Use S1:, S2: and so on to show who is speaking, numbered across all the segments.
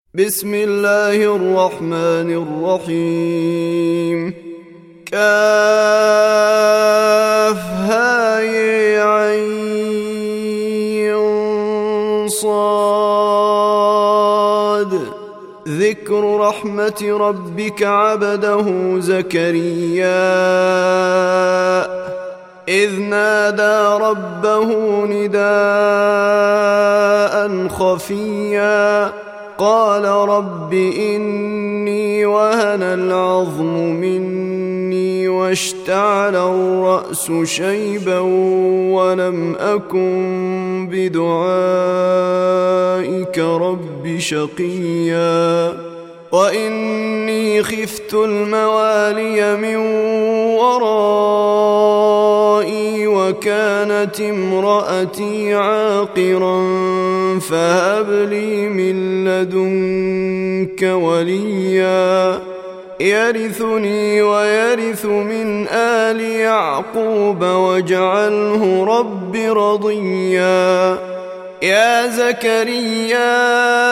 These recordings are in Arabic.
S1: بسم الله الرحمن الرحيم. كافها يا عين صاد. ذكر رحمة ربك عبده زكريا إذ نادى ربه نداء خفيا قال رب إني وهن العظم مني واشتعل الرأس شيبا ولم أكن بدعائك رب شقيا وإني خفت الموالي من ورائي وكانت امرأتي عاقرا فهب لي من لدنك وليا يرثني ويرث من آل يعقوب واجعله رب رضيا. يا زكريا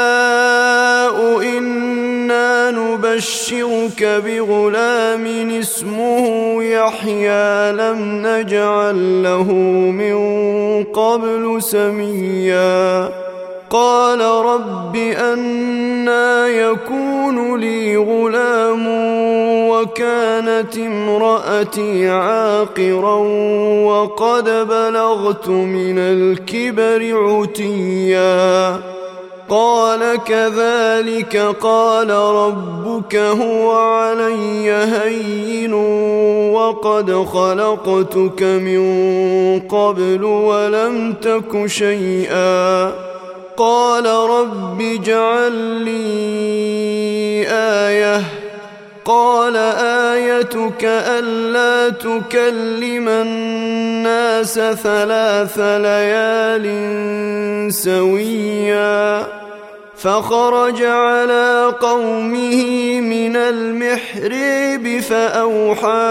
S1: إنا نبشرك بغلام اسمه يحيى لم نجعل له من قبل سميا قال رب أنى يكون لي غلام وكانت امرأتي عاقرا وقد بلغت من الكبر عتيا قال كذلك قال ربك هو علي هين وقد خلقتك من قبل ولم تك شيئا قال رب اجعل لي آية قال آيتك ألا تكلم الناس 3 ليال سويا فخرج على قومه من المحراب فأوحى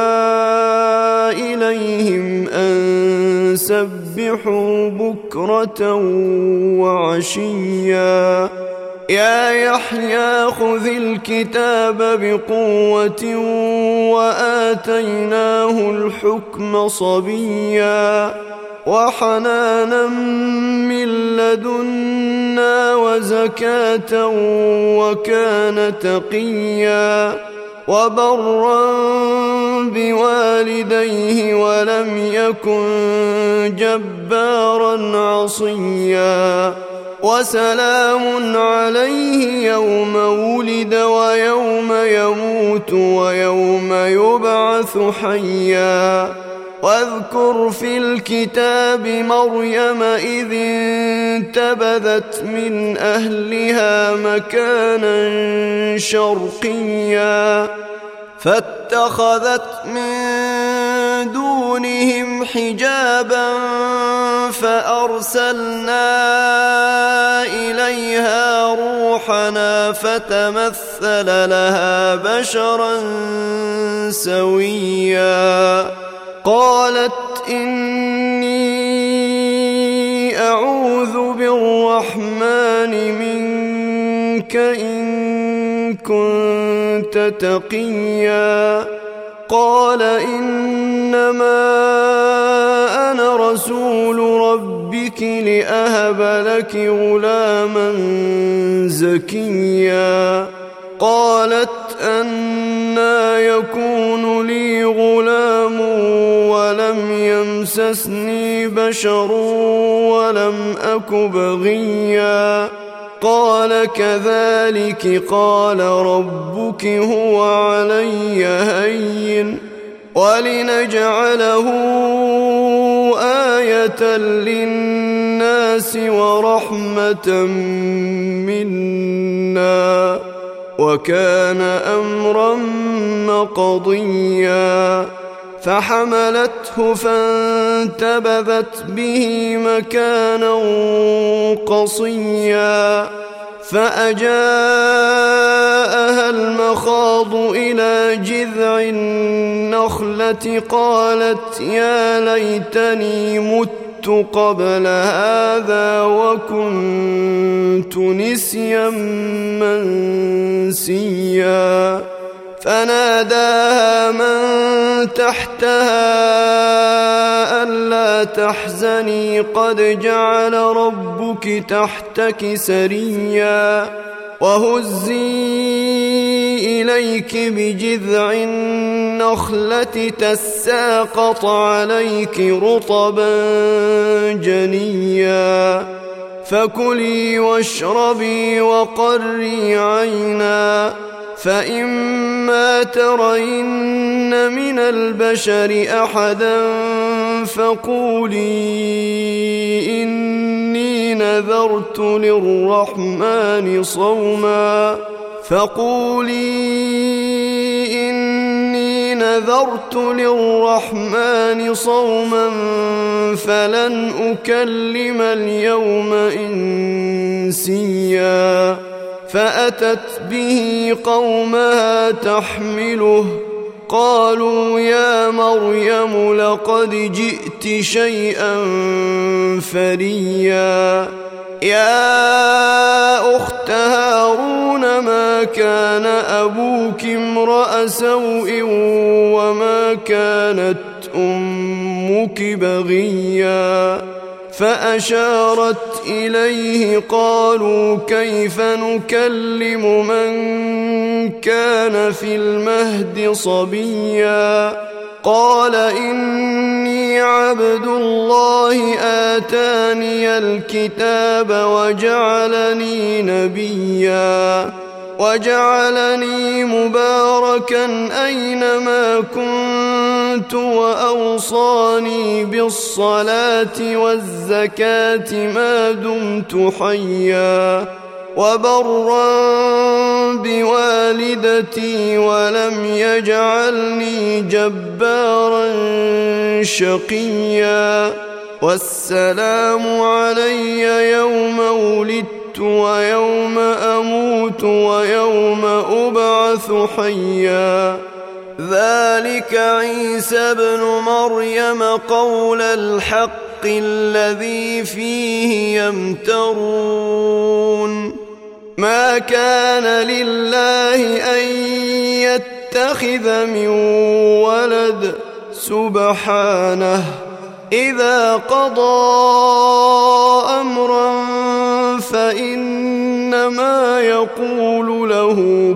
S1: إليهم أن سبحوا بكرة وعشيا يا يحيى خذ الكتاب بقوة وآتيناه الحكم صبيا وحنانا من لدنا وزكاة وكان تقيا وبرا بوالديه ولم يكن جبارا عصيا وسلام عليه يوم ولد ويوم يموت ويوم يبعث حيا واذكر في الكتاب مريم إذ انتبذت من أهلها مكانا شرقيا فاتخذت من دونهم حجابا فأرسلنا إليها روحنا فتمثل لها بشرا سويا قالت إني أعوذ بالرحمن منك إن كنت تقيا قال إنما أنا رسول ربك لأهب لك غلاما زكيا قالت أنى يكون لي غلام ولم يمسسني بشر ولم أك بغيا قال كذلك قال ربك هو علي هين ولنجعله آية للناس ورحمة منا وكان أمرا مقضيا فحملته فانتبذت به مكانا قصيا فأجاءها المخاض إلى جذع النخلة قالت يا ليتني مت مت قبل هذا وكنت نسيا منسيا فناداها من تحتها ألا تحزني قد جعل ربك تحتك سريا وهزي إليك بجذع النخلة تساقط عليك رطبا جنيا فكلي واشربي وقري عينا فإما ترين من البشر أحدا فقولي إني نذرت للرحمن صوما فلن أكلم اليوم إنسيا فأتت به قومها تحمله قالوا يا مريم لقد جئت شيئا فريا يا أخت هارون ما كان أبوك امرأ سوء وما كانت أمك بغيا فأشارت إليه قالوا كيف نكلم من كان في المهد صبيا قال إني عبد الله آتاني الكتاب وجعلني نبيا وجعلني مباركا أينما كنت وأوصاني بالصلاة والزكاة ما دمت حيا وبرا بوالدتي ولم يجعلني جبارا شقيا والسلام علي يوم ولدت ويوم أموت ويوم أبعث حيا ذلك عيسى ابن مريم قول الحق الذي فيه يمترون ما كان لله أن يتخذ من ولد سبحانه إذا قضى أمرا فإنما يقول له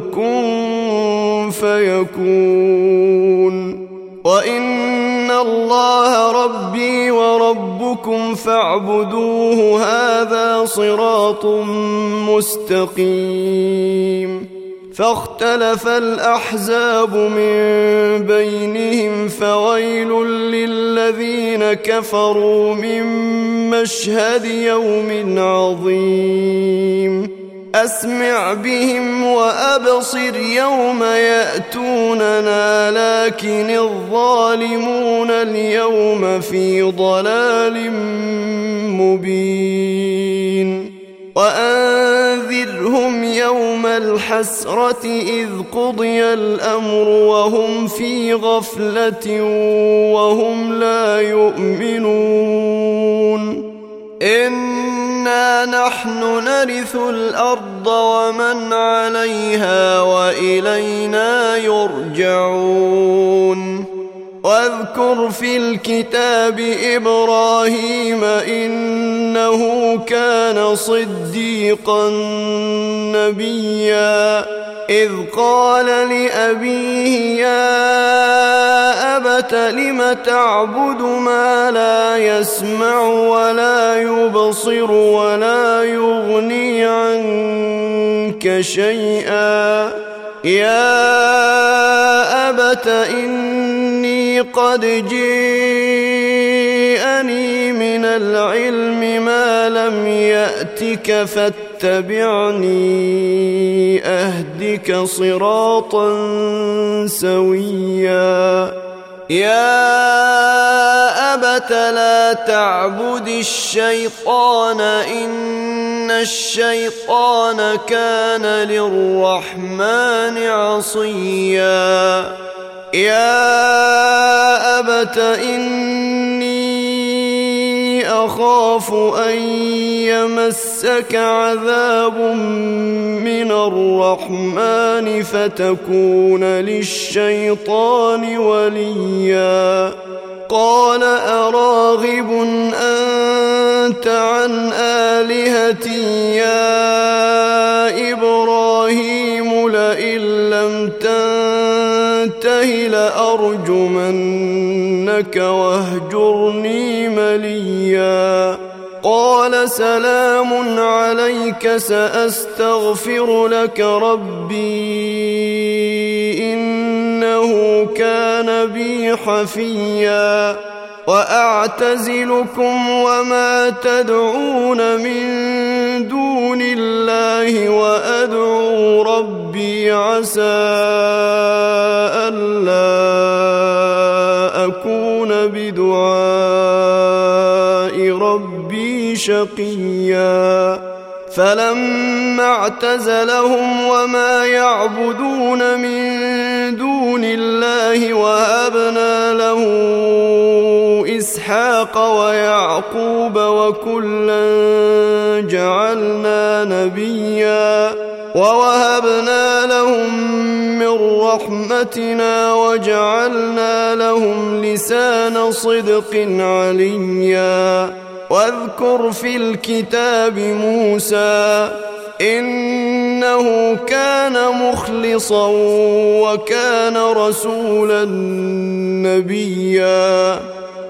S1: كن فيكون وإن الله ربي وربكم فاعبدوه هذا صراط مستقيم فاختلف الأحزاب من بينهم فويل للذين كفروا من مشهد يوم عظيم أسمع بهم وأبصر يوم يأتوننا لكن الظالمون اليوم في ضلال مبين وأنذرهم يوم الحسرة إذ قضي الأمر وهم في غفلة وهم لا يؤمنون إنا نحن نرث الأرض ومن عليها وإلينا يرجعون واذكر في الكتاب إبراهيم إنه كان صديقا نبيا إذ قال لأبيه يا أبت لم تعبد ما لا يسمع ولا يبصر ولا يغني عنك شيئا يا أبت إني قد جيءني من العلم ما لم يأتك فاتبعني أهدك صراطا سويا يا أبت لا تعبد الشيطان إن الشيطان كان للرحمن عصيا يا أبت إني أخاف أن يمسك عذاب من الرحمن فتكون للشيطان وليا قال أراغب أنت عن آلهتي يا إبراهيم لئن لم تنته لأرجمنك واهجرني مليا قال سلام عليك سأستغفر لك ربي إنه كان بي حفيا وأعتزلكم وما تدعون من دون الله وأدعو ربي عسى ألا أكون بدعاء ربي شقيا فلما اعتزلهم وما يعبدون من دون الله وهبنا له إسحاق ويعقوب وكلا جعلنا نبيا ووهبنا لهم من رحمتنا وجعلنا لهم لسان صدق عليا واذكر في الكتاب موسى إنه كان مخلصا وكان رسولا نبيا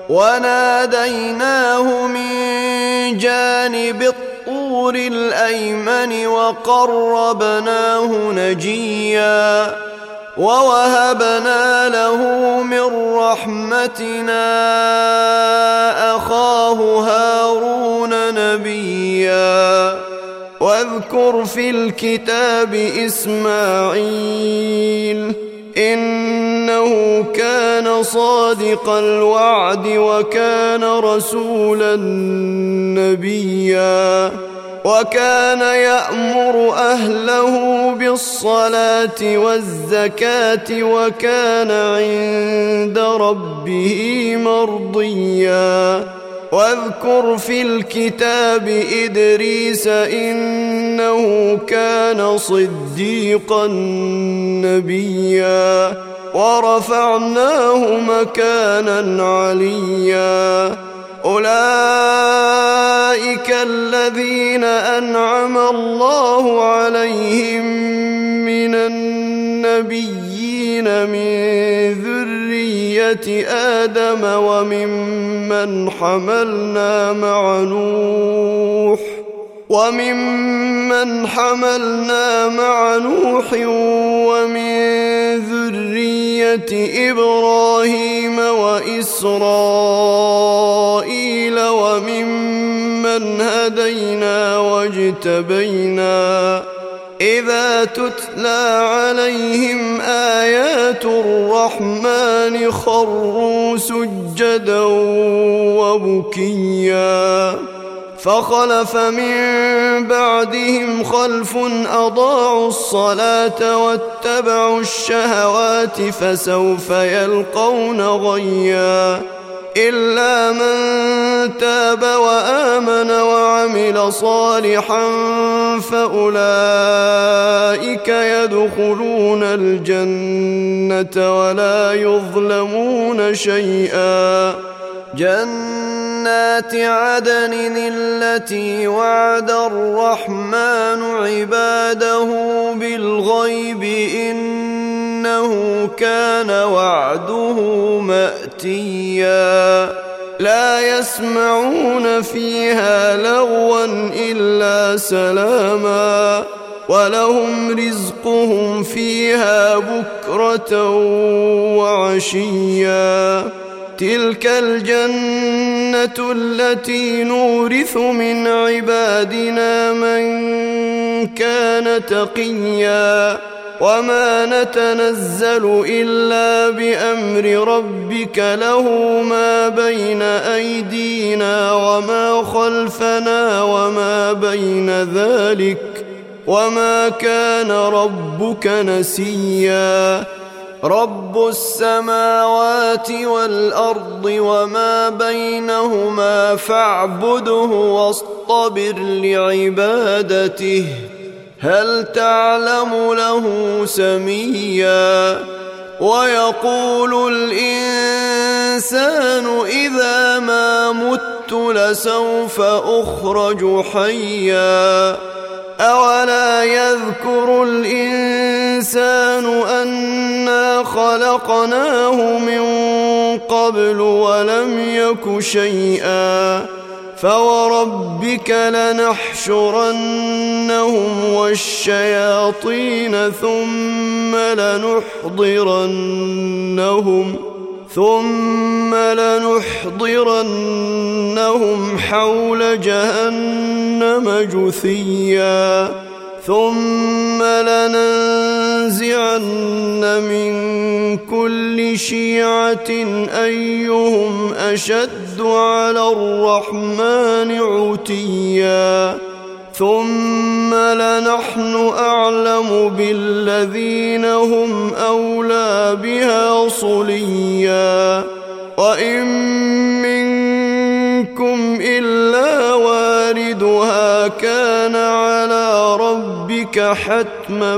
S1: وناديناه من جانب الطور الأيمن وقربناه نجيا ووهبنا له من رحمتنا أخاه هارون نبيا واذكر في الكتاب إسماعيل إنه كان صادق الوعد وكان رسولا نبيا وكان يأمر أهله بالصلاة والزكاة وكان عند ربه مرضيا واذكر في الكتاب إدريس إنه كان صديقا نبيا ورفعناه مكانا عليا أولئك الذين أنعم الله عليهم من النبيين من ذرية آدم ومن حملنا مع نوح ومن ذرية إبراهيم وإسرائيل وممن هدينا واجتبينا إذا تتلى عليهم آيات الرحمن خروا سجدا وبكيا فخلف من بعدهم خلف أضاعوا الصلاة واتبعوا الشهوات فسوف يلقون غيا إلا من تاب وآمن وعمل صالحا فأولئك يدخلون الجنة ولا يظلمون شيئا جنات عدن التي وعد الرحمن عباده بالغيب إنه كان وعده مأتيا لا يسمعون فيها لغوا إلا سلاما ولهم رزقهم فيها بكرة وعشيا تلك الجنة التي نورث من عبادنا من كان تقيا وما نتنزل إلا بأمر ربك له ما بين أيدينا وما خلفنا وما بين ذلك وما كان ربك نسيا رب السماوات والأرض وما بينهما فاعبده واصطبر لعبادته هل تعلم له سميا ويقول الإنسان إذا ما مت لسوف أخرج حيا أولا يذكر الإنسان أنا خلقناه من قبل ولم يك شيئا فوربك لنحشرنهم والشياطين ثم لنحضرنهم حول جهنم جثيا ثم لننزعن من كل شيعة أيهم أشد على الرحمن عتيا ثم لنحن أعلم بالذين هم أولى بها صليا وإن منكم إلا واردها كان على ربك حتما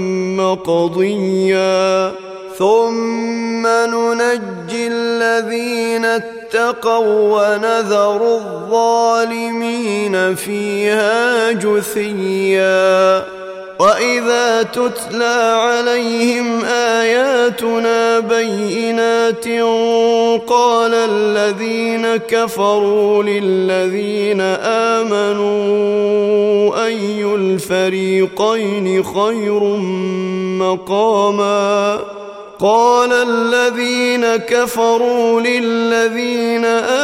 S1: مقضيا ثم ننجي الذين اتقوا ونذر الظالمين فيها جثيا وإذا تتلى عليهم آياتنا بينات قال الذين كفروا للذين آمنوا أي الفريقين خير مقاما قال الذين كفروا للذين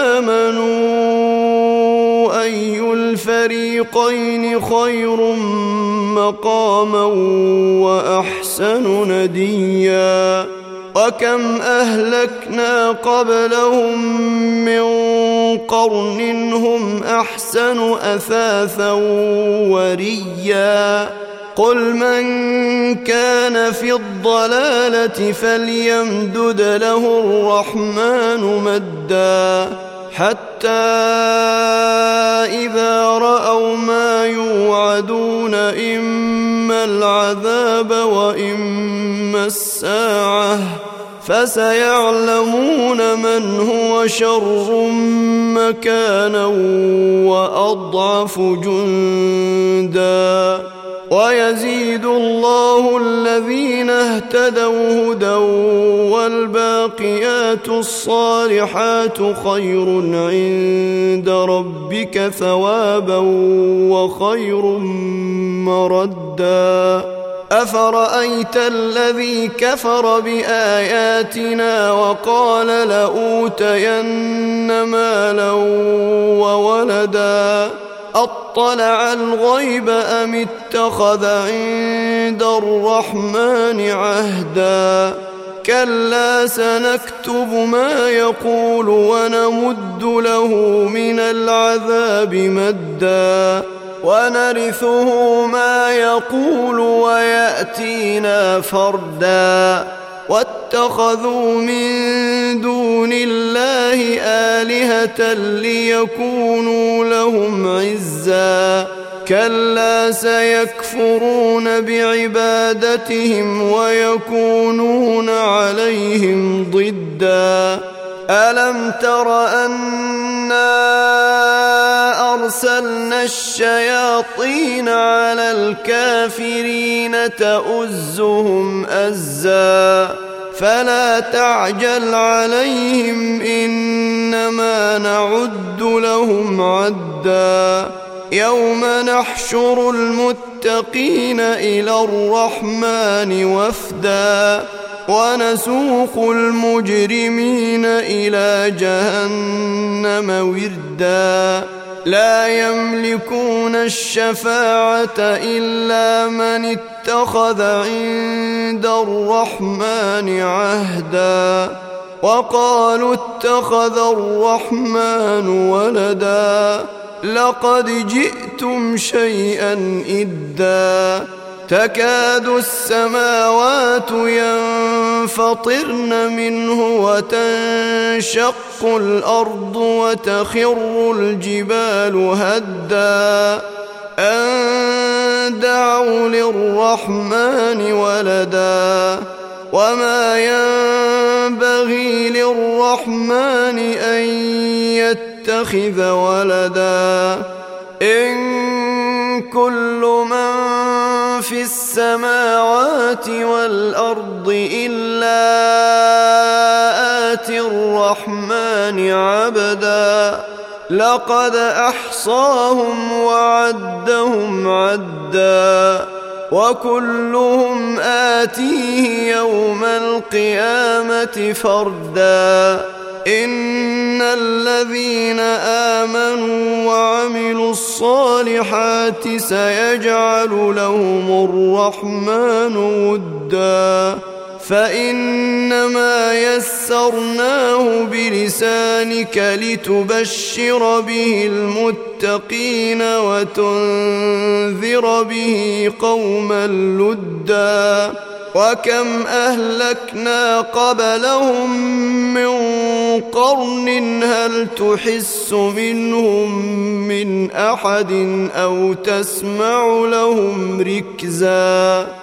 S1: آمنوا أي الفريقين خير مقاما وأحسن نديا وكم أهلكنا قبلهم من قرن هم أحسن أثاثا وريا قل من كان في الضلالة فليمدد له الرحمن مدا حتى إذا رأوا ما يوعدون إما العذاب وإما الساعة فسيعلمون من هو شر مكانا وأضعف جندا ويزيد الله الذين اهتدوا هدى والباقيات الصالحات خير عند ربك ثوابا وخير مردا أفرأيت الذي كفر بآياتنا وقال لأوتين مالا وولدا أطلع الغيب أم اتخذ عند الرحمن عهدا كلا سنكتب ما يقول ونمد له من العذاب مدا ونرثه ما يقول ويأتينا فردا واتخذوا من دون الله آلهة ليكونوا لهم عزا كلا سيكفرون بعبادتهم ويكونون عليهم ضدا ألم تر أنا أرسلنا الشياطين على الكافرين تؤزهم أزا فلا تعجل عليهم إنما نعد لهم عدا يوم نحشر المتقين إلى الرحمن وفدا ونسوق المجرمين إلى جهنم وردا لا يملكون الشفاعة إلا من اتخذ عند الرحمن عهدا وقالوا اتخذ الرحمن ولدا لقد جئتم شيئا إدا تكاد السماوات ينفطرن منه وتنشق الأرض وتخر الجبال هدا أن دعوا للرحمن ولدا وما ينبغي للرحمن أن يتخذ ولدا إن كل من في السماوات والأرض إلا آتي الرحمن عبدا لقد أحصاهم وعدهم عدا وكلهم آتيه يوم القيامة فردا إن الذين آمنوا وعملوا الصالحات سيجعل لهم الرحمن ودا فإنما يسرناه بلسانك لتبشر به المتقين وتنذر به قوما لدا وكم أهلكنا قبلهم من قرن هل تحس منهم من أحد أو تسمع لهم ركزا